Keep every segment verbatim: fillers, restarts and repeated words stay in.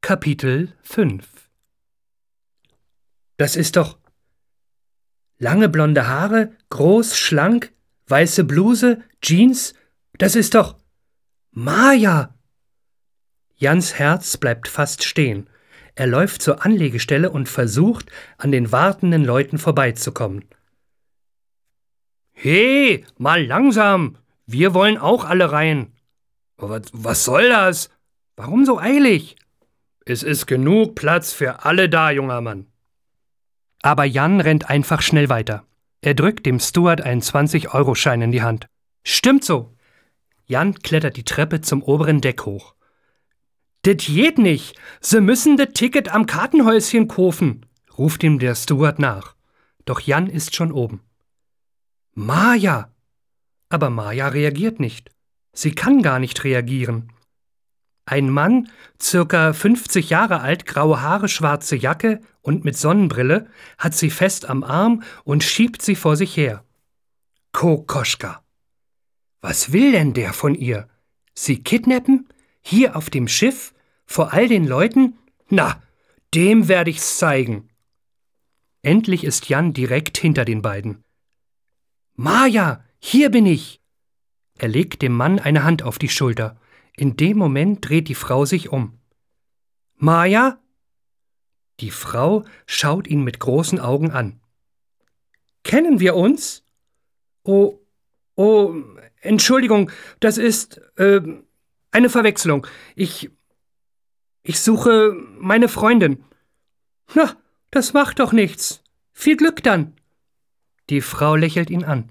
Kapitel fünf. Das ist doch lange blonde Haare, groß, schlank, weiße Bluse, Jeans, das ist doch Maja! Jans Herz bleibt fast stehen. Er läuft zur Anlegestelle und versucht, an den wartenden Leuten vorbeizukommen. He, mal langsam! Wir wollen auch alle rein. Was, was soll das? Warum so eilig? Es ist genug Platz für alle da, junger Mann. Aber Jan rennt einfach schnell weiter. Er drückt dem Steward einen zwanzig-Euro-Schein in die Hand. Stimmt so. Jan klettert die Treppe zum oberen Deck hoch. Det geht nicht. Sie müssen det Ticket am Kartenhäuschen kaufen, ruft ihm der Steward nach. Doch Jan ist schon oben. Maja! Aber Maja reagiert nicht. Sie kann gar nicht reagieren. Ein Mann, circa fünfzig Jahre alt, graue Haare, schwarze Jacke und mit Sonnenbrille, hat sie fest am Arm und schiebt sie vor sich her. Kokoschka. Was will denn der von ihr? Sie kidnappen? Hier auf dem Schiff? Vor all den Leuten? Na, dem werde ich's zeigen. Endlich ist Jan direkt hinter den beiden. Maja, hier bin ich! Er legt dem Mann eine Hand auf die Schulter. In dem Moment dreht die Frau sich um. Maja? Die Frau schaut ihn mit großen Augen an. Kennen wir uns? Oh, oh, Entschuldigung, das ist, äh, eine Verwechslung. Ich, ich suche meine Freundin. Na, das macht doch nichts. Viel Glück dann. Die Frau lächelt ihn an.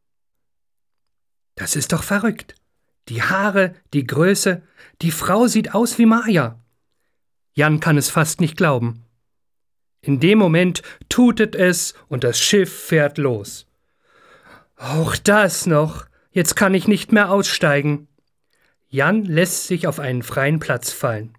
Das ist doch verrückt. Die Haare, die Größe, die Frau sieht aus wie Maja. Jan kann es fast nicht glauben. In dem Moment tutet es und das Schiff fährt los. Auch das noch. Jetzt kann ich nicht mehr aussteigen. Jan lässt sich auf einen freien Platz fallen.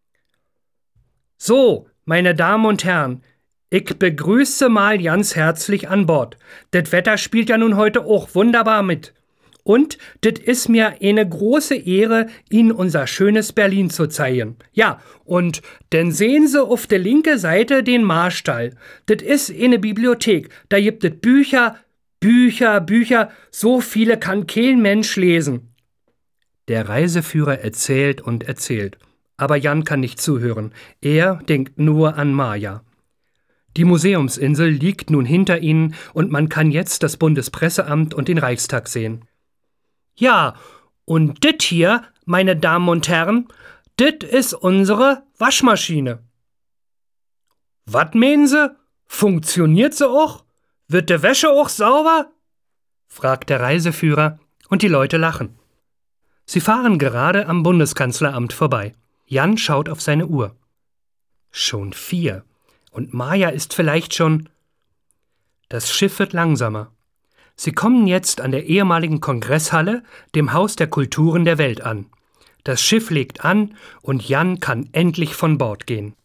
So, meine Damen und Herren, ich begrüße mal Jans herzlich an Bord. Das Wetter spielt ja nun heute auch wunderbar mit. Und das ist mir eine große Ehre, Ihnen unser schönes Berlin zu zeigen. Ja, und dann sehen Sie auf der linken Seite den Marstall. Das ist eine Bibliothek. Da gibt es Bücher, Bücher, Bücher. So viele kann kein Mensch lesen. Der Reiseführer erzählt und erzählt. Aber Jan kann nicht zuhören. Er denkt nur an Maja. Die Museumsinsel liegt nun hinter ihnen und man kann jetzt das Bundespresseamt und den Reichstag sehen. Ja, und dit hier, meine Damen und Herren, dit ist unsere Waschmaschine. Wat meinen Sie? Funktioniert sie auch? Wird de Wäsche auch sauber? Fragt der Reiseführer und die Leute lachen. Sie fahren gerade am Bundeskanzleramt vorbei. Jan schaut auf seine Uhr. Schon vier. Und Maja ist vielleicht schon... Das Schiff wird langsamer. Sie kommen jetzt an der ehemaligen Kongresshalle, dem Haus der Kulturen der Welt an. Das Schiff legt an und Jan kann endlich von Bord gehen.